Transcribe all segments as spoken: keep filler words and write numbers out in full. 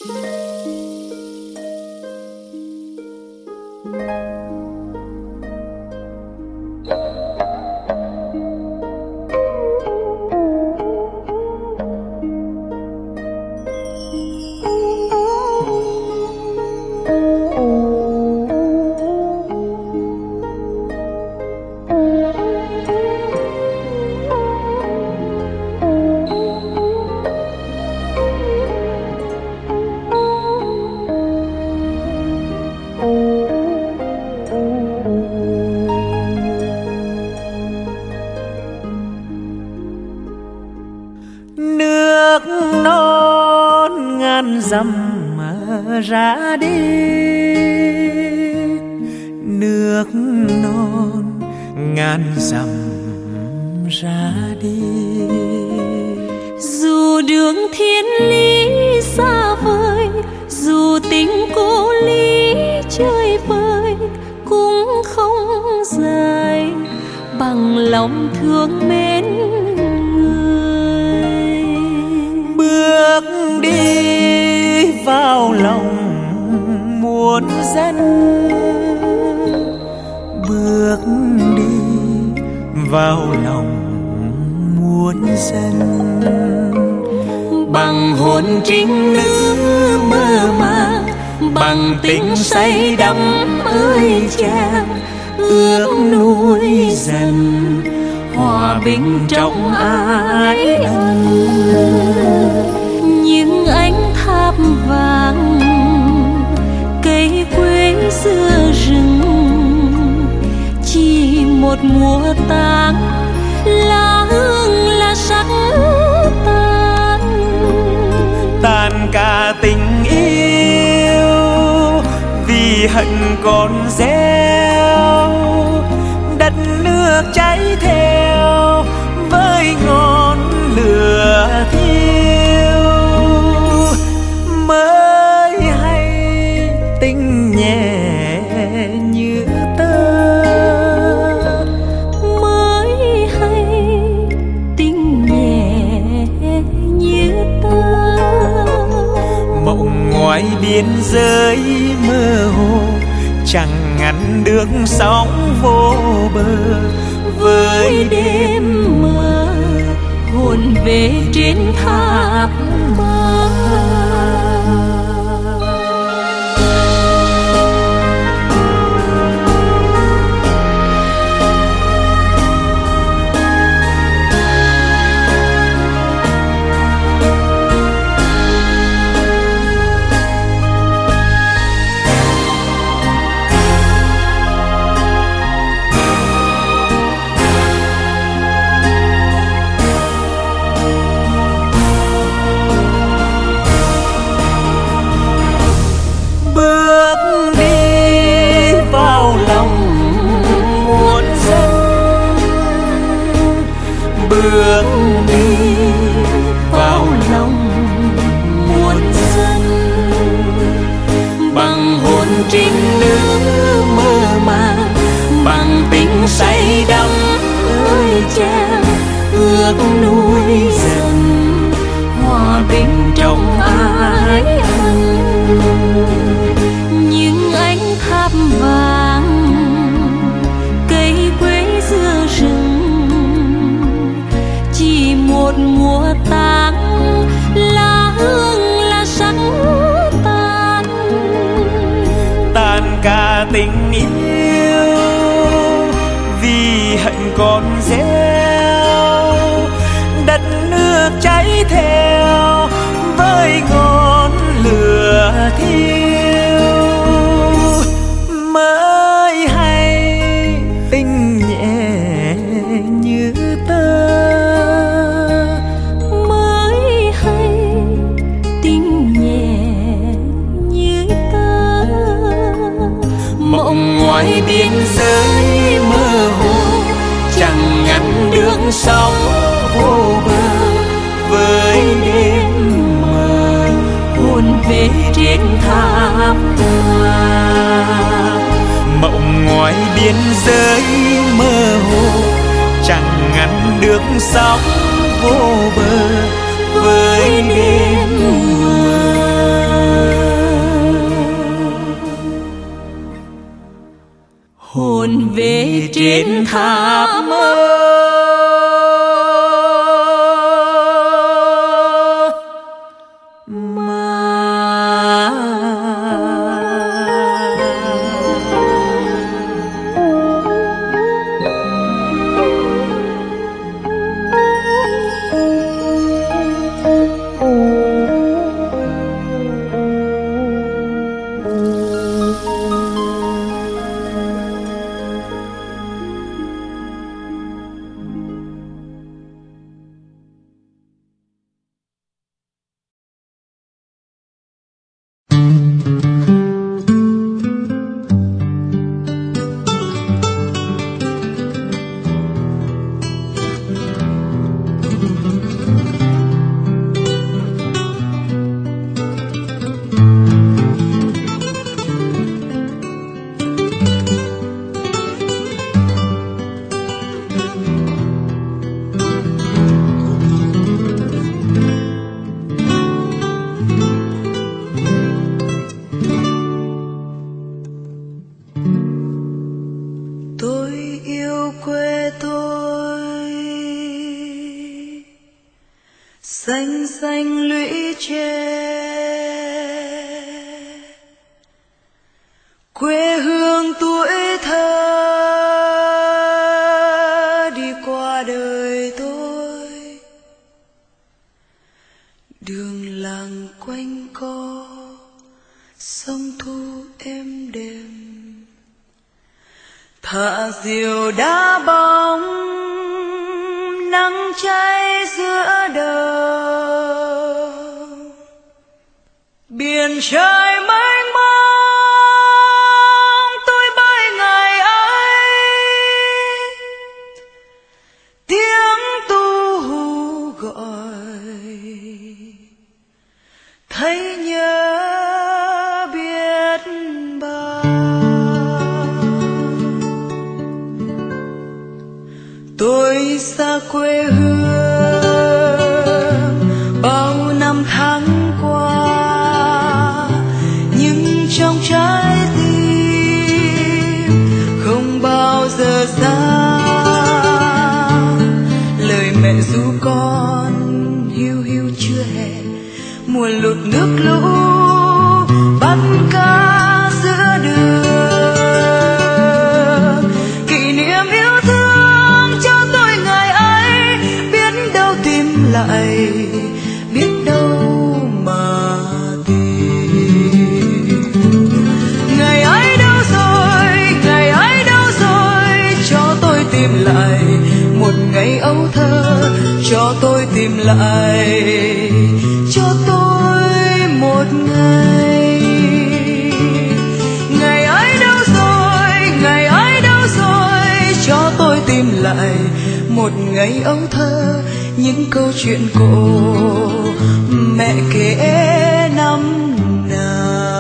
dặm mà ra đi, nước non ngàn dặm ra đi. Dù đường thiên lý xa vời, dù tình cô lý chơi vơi, cũng không dài bằng lòng thương mến người. Bước đi vào lòng muôn dân, bước đi vào lòng muôn dân. Bằng hồn trinh nữ mơ màng, bằng tình say đắm ơi chàng, ước nuôi dần hòa bình trong ái ân. Những ánh tháp vàng cây quế giữa rừng, chỉ một mùa tang là hương là sắc tan. Tàn cả tình yêu vì hận còn gieo, đất nước cháy theo với ngọn lửa thiêu. Mới hay tình nhẹ như tơ, mới hay tình nhẹ như tơ. Mộng ngoài biên giới mơ hồ chẳng ngăn được sóng vô bờ. Với đêm mơ hồn về trên tháp mơ. Bước đi vào lòng muôn dân, bằng hồn trinh nữ mơ màng, bằng tình say đắm ơi chàng, ước nuôi dần hòa bình trong ái ân. Những ánh tháp vàng cây quế giữa rừng, chỉ một mùa tang là hương là sắc tan. Tàn cả tình yêu vì hận còn gieo, đất nước cháy theo với ngọn lửa thiêu. Mới hay tình nhẹ như tơ, ngoài biên giới mơ hồ chẳng ngăn được sóng vô bờ. Với đêm mơ hồn về trên tháp mộng ngoài biên giới mơ hồ chẳng ngăn được sóng vô bờ. Với đêm mơ trên tháp mơ. xanh xanh lũy tre, quê hương tuổi thơ đi qua đời tôi. Đường làng quanh co, sông thu êm đềm, thả diều đá bóng, nắng cháy giữa đời. Biển trời mênh mông, tôi bơi ngày ấy. Tiếng tu hú gọi, thấy nhớ biết bao. Tôi xa quê hương bao năm tháng qua, nhưng trong trái tim không bao giờ xa. Lời mẹ ru con hiu hiu chưa hè, mùa lụt nước lũ bắt cá giữa đường. Kỷ niệm yêu thương cho tôi ngày ấy, biết đâu tìm lại, biết đâu mà tìm. Ngày ấy đâu rồi, ngày ấy đâu rồi, cho tôi tìm lại một ngày ấu thơ, cho tôi tìm lại, cho tôi một ngày. Ngày ấy đâu rồi, ngày ấy đâu rồi, cho tôi tìm lại một ngày ấu thơ, những câu chuyện cổ mẹ kể năm nào.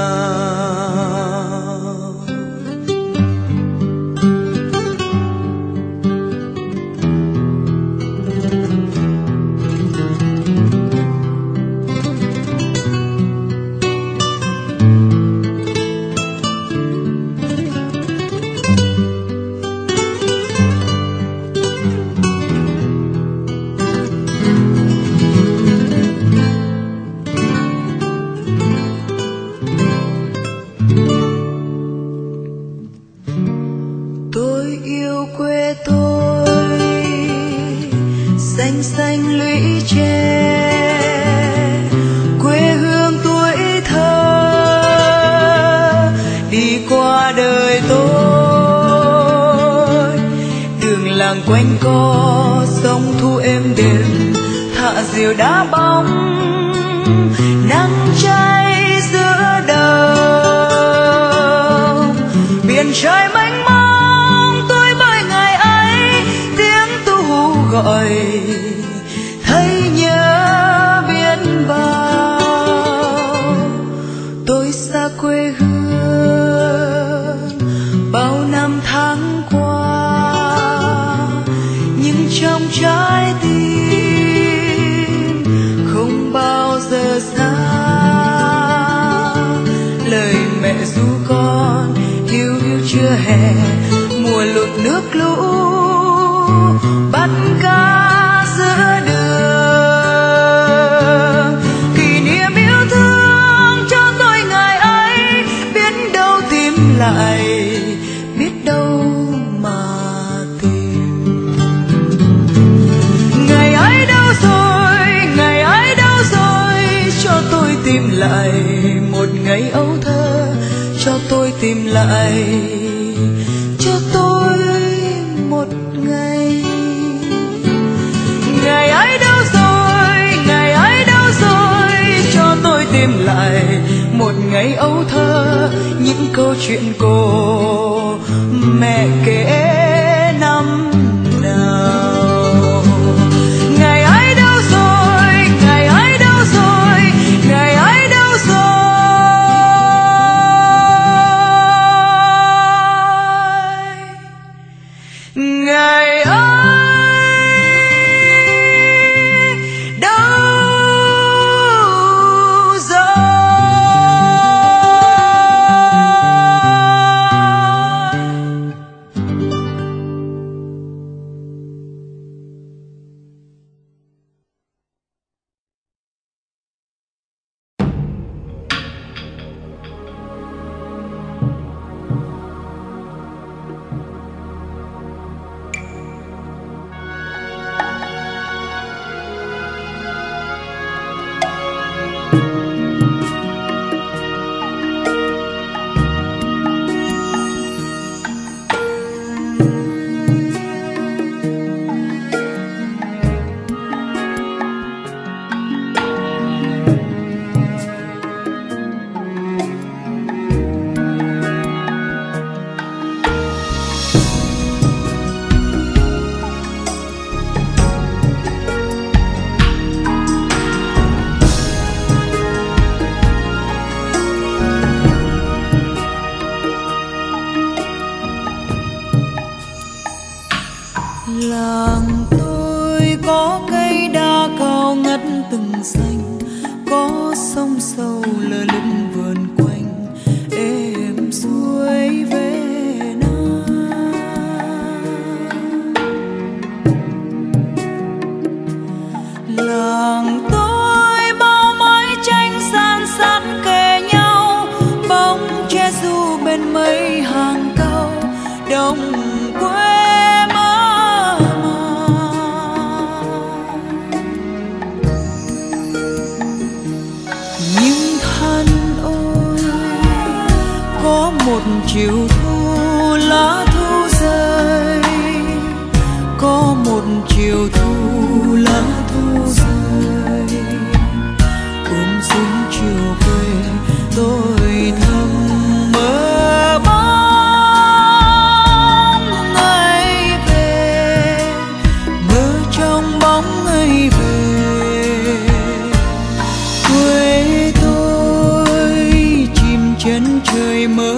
Tôi yêu quê tôi, xanh xanh lũy tre, quê hương tuổi thơ đi qua đời tôi. Đường làng quanh co, sông thu êm đềm, thả diều đá bóng, nắng cháy giữa đầu. Biển trời mênh mông, gọi thấy nhớ biết bao. Tôi xa quê hương bao năm tháng qua, nhưng trong trái tim tìm lại một ngày ấu thơ, cho tôi tìm lại, cho tôi một ngày. Ngày ấy đâu rồi, ngày ấy đâu rồi, cho tôi tìm lại một ngày ấu thơ, những câu chuyện cô mẹ kể năm nào. Ngày ấy đâu rồi, ngày ấy đâu rồi, ngày ấy đâu rồi. Ngày ấy làng tôi có cây đa cao ngất từng xanh, có sông sâu lờ lững vườn quanh, êm suối về Nam. Làng tôi bao mái tranh san sát kề nhau, bóng che du bên mây hàng cao, đồng quê một chiều thu lá thu rơi, có một chiều thu lá thu rơi, ôm xuống chiều quê tôi thầm mơ bóng ngày về, mơ trong bóng ngày về. Quê tôi chìm chân trời mơ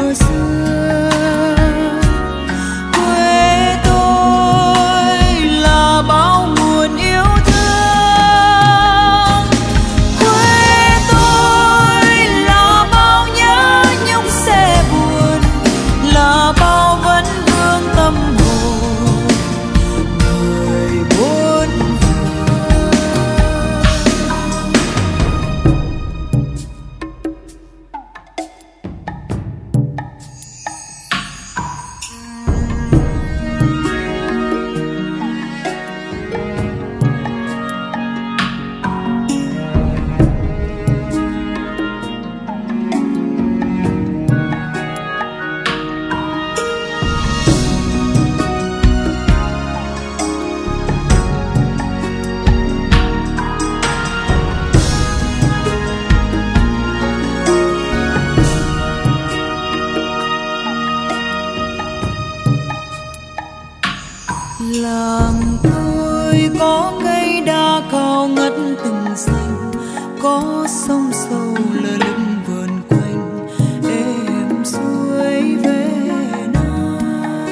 làng tôi có cây đa cao ngất từng xanh, có sông sâu lờ lững vườn quanh, êm suối về Nam.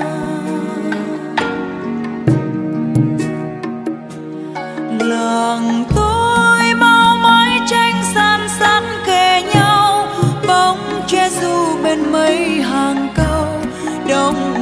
Làng tôi bao mái tranh san sát kề nhau, bóng che du bên mây hàng cao, đồng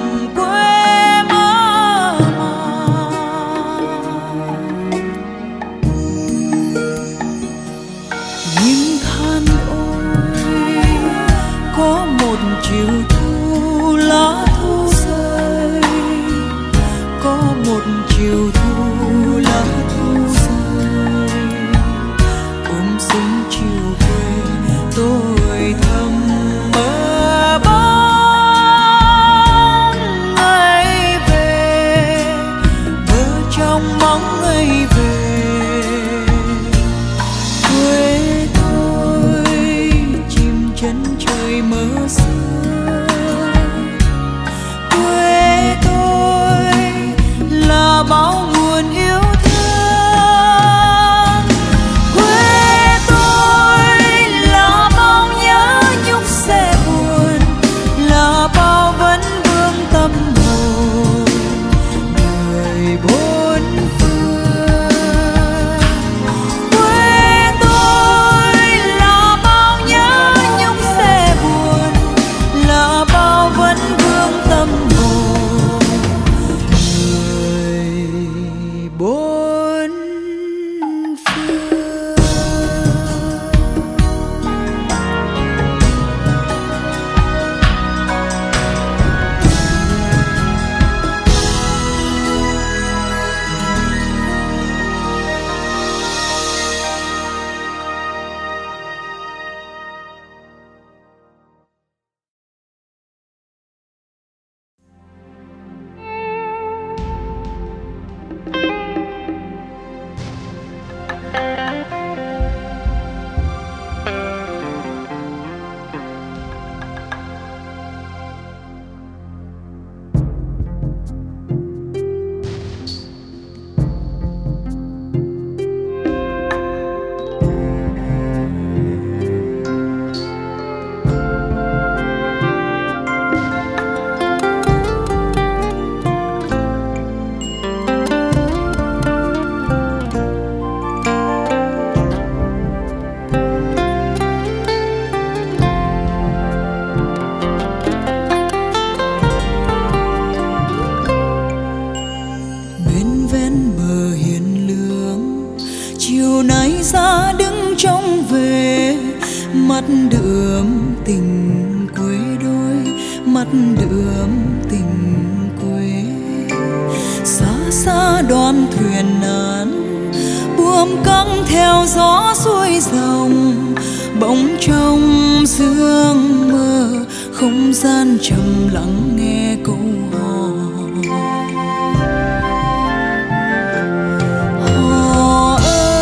chiều thu lá thu rơi, có một chiều thu lá thu rơi, ôm xuống chiều quê mắt đượm tình quê đôi, mắt đượm tình quê. Xa xa đoàn thuyền nan buồm căng theo gió xuôi dòng, bỗng trong sương mơ không gian trầm lặng nghe câu hò. Hò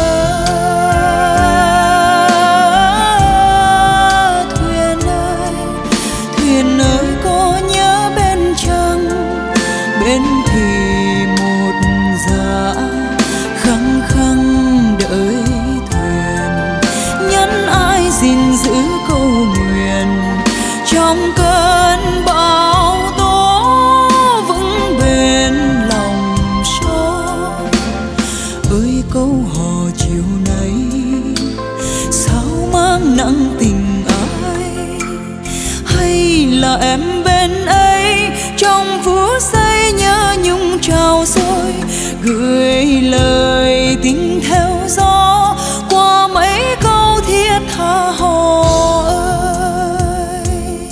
ơi thuyền ơi, thuyền ơi có nhớ bên trăng, bên thì một dạ khăng khăng đợi thuyền. Nhắn ai gìn giữ câu nguyện trong cơn bão tố, vững bền lòng gió. Ơi câu hò chiều nay sao mang nặng tình ai, hay là em bên ấy trong phút giây nhớ nhung trào dâng, gửi lời tình theo gió qua mấy câu thiết tha hò ơi.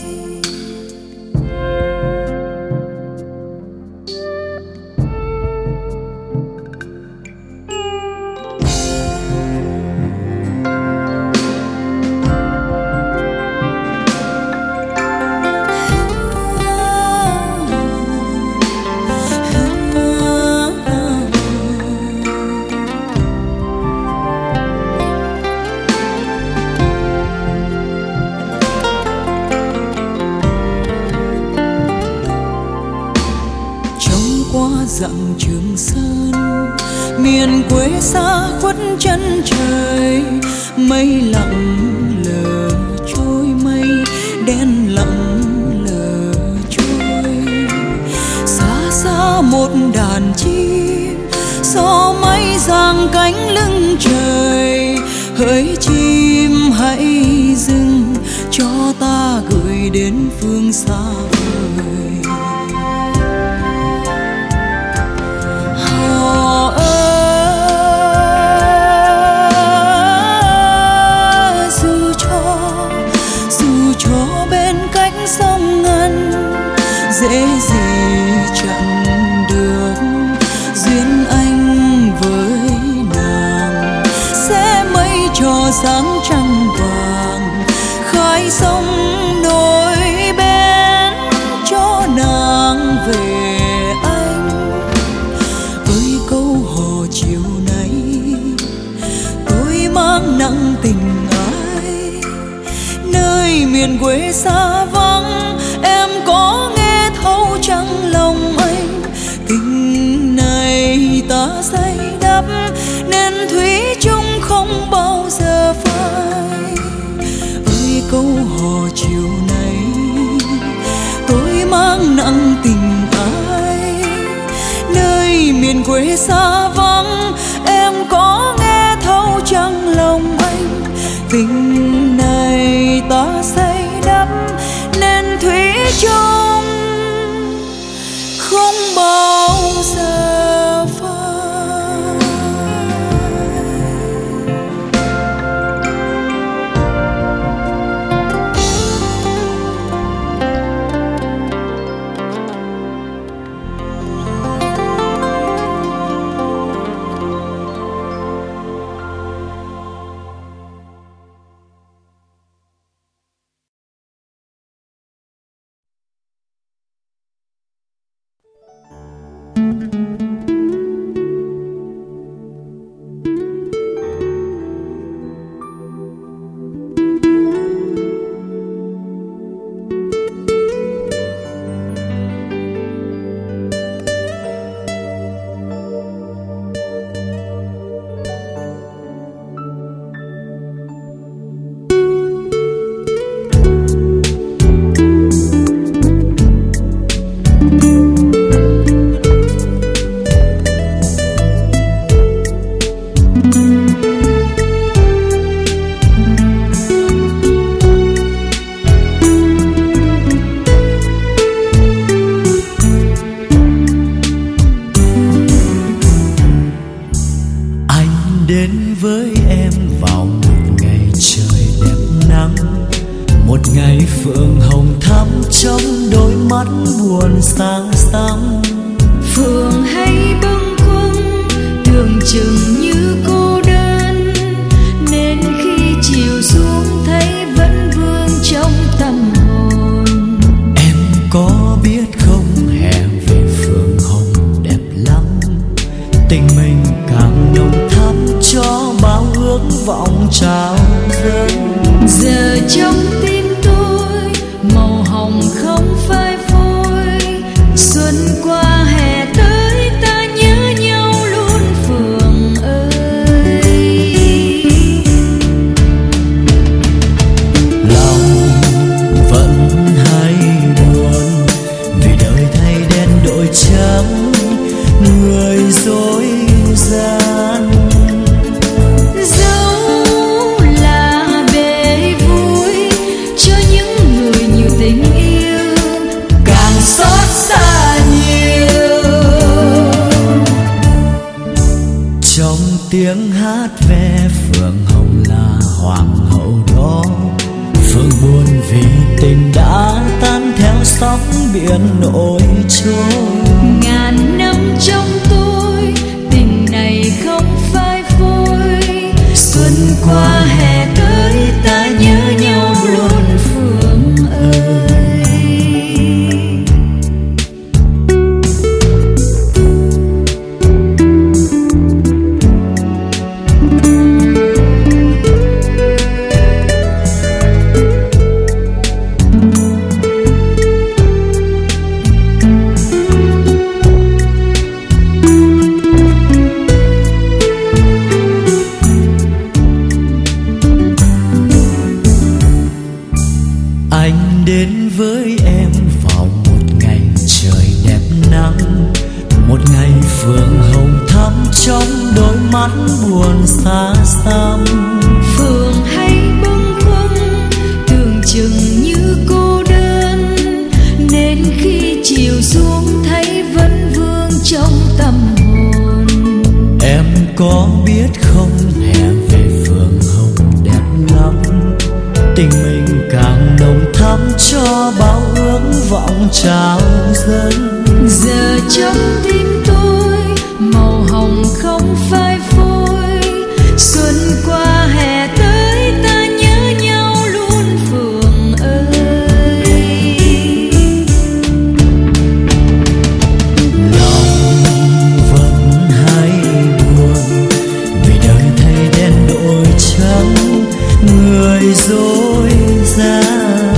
Dặm Trường Sơn miền quê xa khuất chân trời, mây lặng lờ trôi, mây đen lặng lờ trôi. Xa xa một đàn chim gió mây giang cánh lưng trời, hỡi chim hãy dừng cho ta gửi đến phương xa vời. Hò ơi dù cho dù cho bên cánh sông ngân, dễ gì chẳng được duyên anh với nàng. Sẽ mây cho sáng trăng vàng, khai sông nối bên cho nàng về. Chiều nay tôi mang nặng tình ai, nơi miền quê xa vắng em có nghe thấu chăng lòng anh. Tình này ta xây đắp nên thủy chung không bao giờ phai. Ơi câu hò chiều nay tôi mang nặng tình ai, nơi miền quê xa vắng em có nghe thấu chăng lòng anh. Tình này ta xây đắp nên thủy chung không bao giờ phai. ngày phượng hồng thắm trong đôi mắt buồn sáng sắm. Phượng hay bâng khuâng tưởng chừng như cô đơn, nên khi chiều xuống thấy vẫn vương trong tâm hồn. Em có biết không, hè về phượng hồng đẹp lắm, tình mình càng nồng thắm cho bao ước vọng trao dâng. Giờ trong tim tôi màu hồng không phai phôi, xuân qua hè tới ta nhớ nhau luôn Phượng ơi. Lòng vẫn hay buồn vì đời thay đen đổi trắng, người dối gian. Dẫu là bể vui cho những người nhiều tình yêu, càng xót xa nhiều. Trong tiếng hát ve phượng hồng là hoàng hậu đó, phượng buồn vì tình đã tan theo sóng biển nổi trôi. Ngàn năm trong tôi tình này không phai phôi, xuân qua hè tới ta nhớ nhau luôn Phượng ơi. Anh đến với em vào một ngày trời đẹp nắng, một ngày phượng hồng thắm trong đôi mắt buồn xa xăm. Phượng hay bâng khuâng tưởng chừng như cô đơn, nên khi chiều xuống thấy vẫn vương trong tâm hồn. Em có biết không, hè về phượng hồng đẹp lắm, tình mình càng nồng thắm cho bao ước vọng trao dâng. Giờ trong tim tôi màu hồng không phai phôi, xuân qua hè tới ta nhớ nhau luôn Phượng ơi. Lòng vẫn hay buồn vì đời thay đen đổi trắng, người dối gian.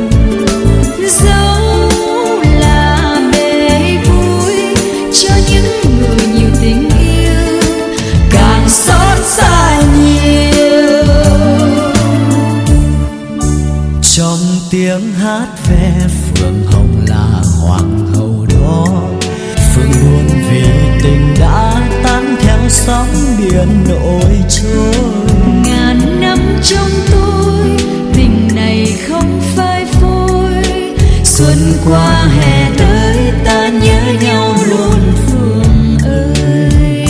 Dẫu là bể vui cho những người nhiều tình yêu, càng xót xa nhiều. Trong tiếng hát ve phượng hồng là hoàng hậu đó, phượng buồn vì tình đã tan theo sóng biển nổi trôi. Ngàn năm trong tôi tình này không phai phôi, xuân qua hè tới ta nhớ nhau luôn Phượng ơi.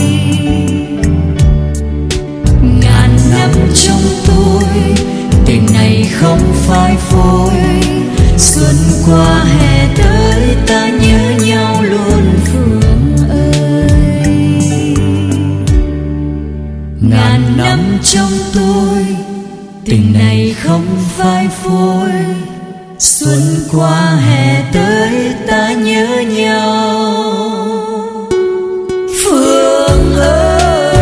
Ngàn năm trong tôi tình này không phai phôi, xuân qua hè tới ta nhớ nhau luôn Phượng ơi. Ngàn năm trong tôi tình này không phai phôi, xuân qua hè tới ta nhớ nhau Phượng ơi.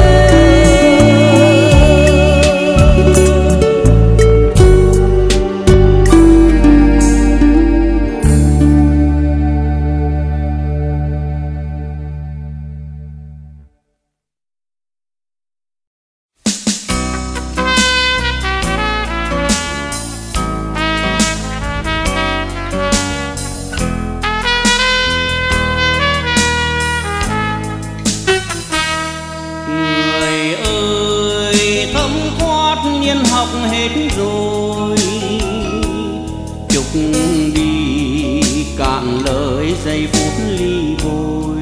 học hết rồi, chúc đi cạn lời giây phút ly vội.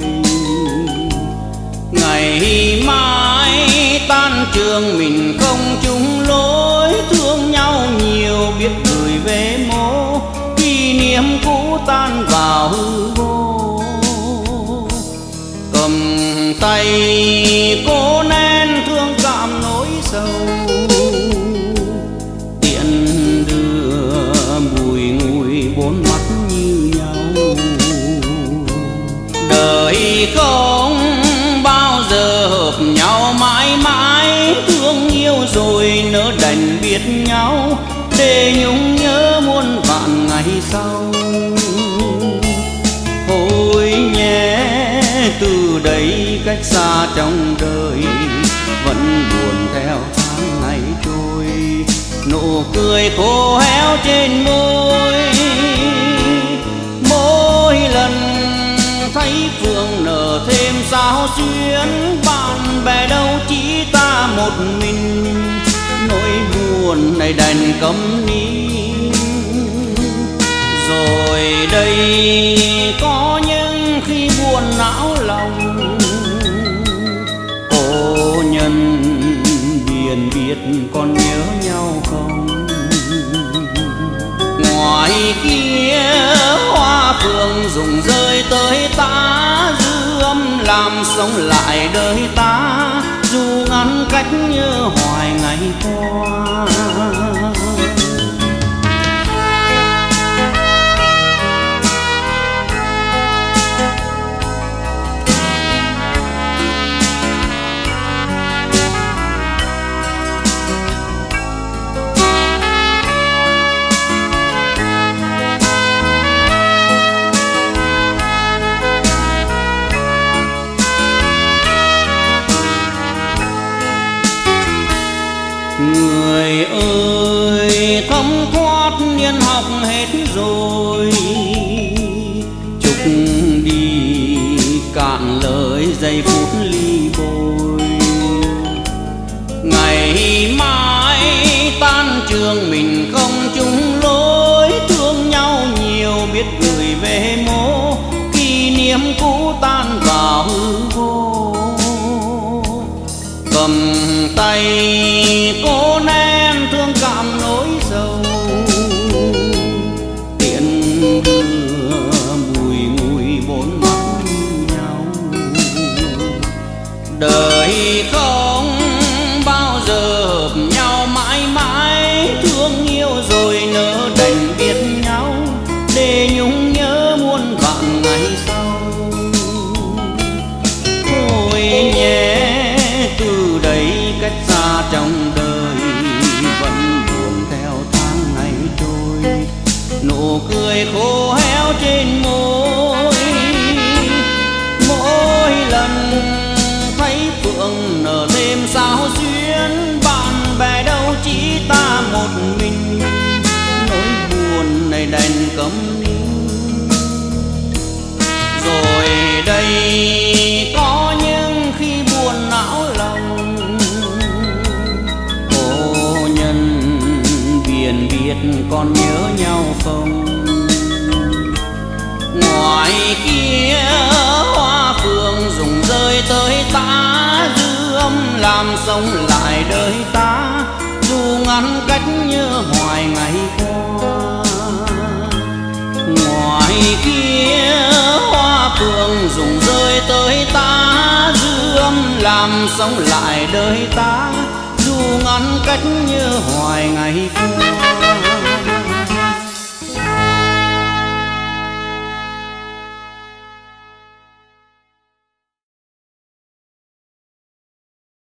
Ngày mai tan trường mình không chung lối, thương nhau nhiều biết gửi về môi. niệm cũ tan vào hư vô. Cầm tay cố nén thương cảm nỗi sầu, tiện đưa bùi ngùi bốn mắt như nhau. Đời không bao giờ hợp nhau mãi mãi, thương yêu rồi nỡ đành biết nhau, để nhung nhớ muôn vạn ngày sau. Thôi nhé, từ đây cách xa trong đời, vẫn buồn theo tháng ngày trôi, nụ cười khô héo trên môi. Mỗi lần thấy Phượng nở thêm sao xuyến, bạn bè đâu chỉ ta một mình, nỗi buồn này đành câm nín. Rồi đây có những khi buồn não lòng, cô nhân biển biết còn nhớ nhau không? Ngoài kia hoa phượng rụng rơi tới ta, dư âm làm sống lại đời ta, dù ngăn cách nhớ hoài ngày qua. Người ơi, thấm thoát niên học hết rồi, chúc đi cạn lời giây phút ly bồi. Ngày mai tan trường mình không chung lối, thương nhau nhiều biết gửi về mố, kỷ niệm cũ tan vào hư vô. Cầm tay cố nén thương cảm nỗi sầu, tiện đưa bùi ngùi bốn mắt nhau. Đời không bao giờ hợp nhau mãi mãi, thương yêu rồi nỡ đành biết nhau, để nhung nhớ muôn vạn ngày sau. Thôi nhé, từ đây cách xa trong đời, vẫn buồn theo tháng ngày trôi, nụ cười khô héo trên môi. Mỗi lần thấy Phượng nở thêm sao xuyến, bạn bè đâu chỉ ta một mình, nỗi buồn này đành câm nín. Rồi đây có những khi buồn não lòng, cô nhân biển biết còn nhớ nhau không? Ngoài kia hoa phượng rụng rơi tới ta, dư âm làm sống lại đời ta, dù ngăn cách nhớ hoài ngày qua. Ngoài kia hoa phượng rụng rơi tới ta, dư âm làm sống lại đời ta, dù ngăn cách nhớ hoài ngày qua.